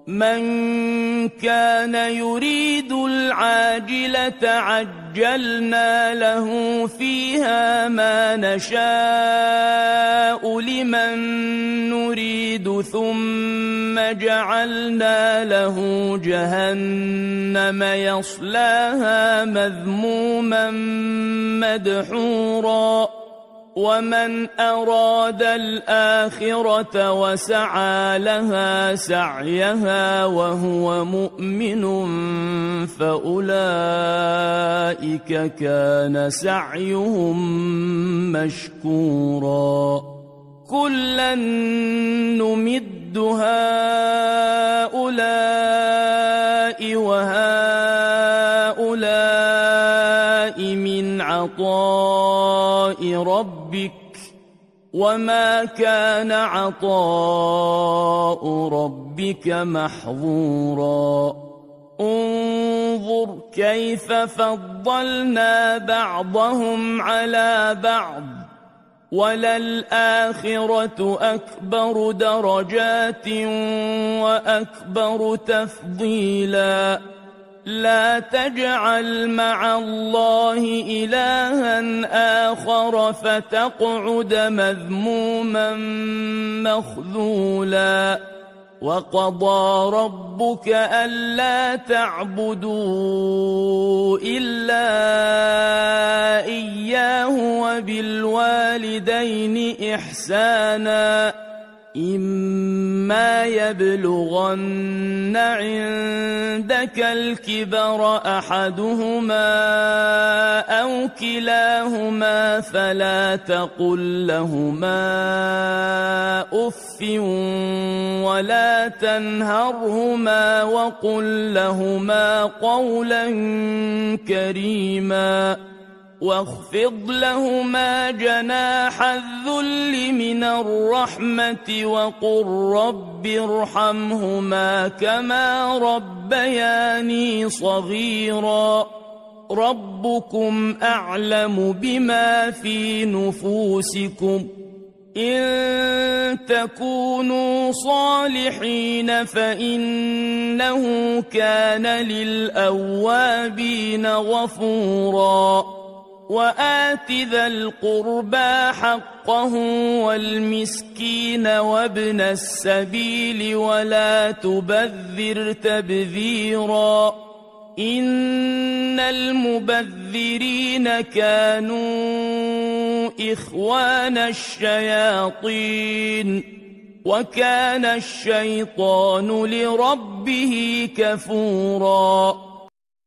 من كان يريد العاجلة عجلنا له فيها ما نشاء لمن نريد ثم جعلنا له جهنم يصلاها مذموما مدحورا ومن أراد الآخرة وسعى لها سعيها وهو مؤمن فأولئك كان سعيهم مشكورا كلا نمد هؤلاء وهؤلاء من عطاء ربك وما كان عطاء ربك محظورا انظر كيف فضلنا بعضهم على بعض وللآخرة أكبر درجات وأكبر تفضيلا لا تجعل مع الله إلها آخر فتقعد مذموما مخذولا وقضى ربك ألا تعبدوا إلا إياه وبالوالدين إحسانا إما يبلغن عندك الكبر أحدهما أو كلاهما فلا تقل لهما أف ولا تنهرهما وقل لهما قولا كريما واخفض لهما جناح الذل من الرحمة وقل رب ارحمهما كما ربياني صغيرا ربكم أعلم بما في نفوسكم إن تكونوا صالحين فإنه كان للأوابين غفورا وآت ذا القربى حقه والمسكين وابن السبيل ولا تبذر تبذيرا إن المبذرين كانوا إخوان الشياطين وكان الشيطان لربه كفورا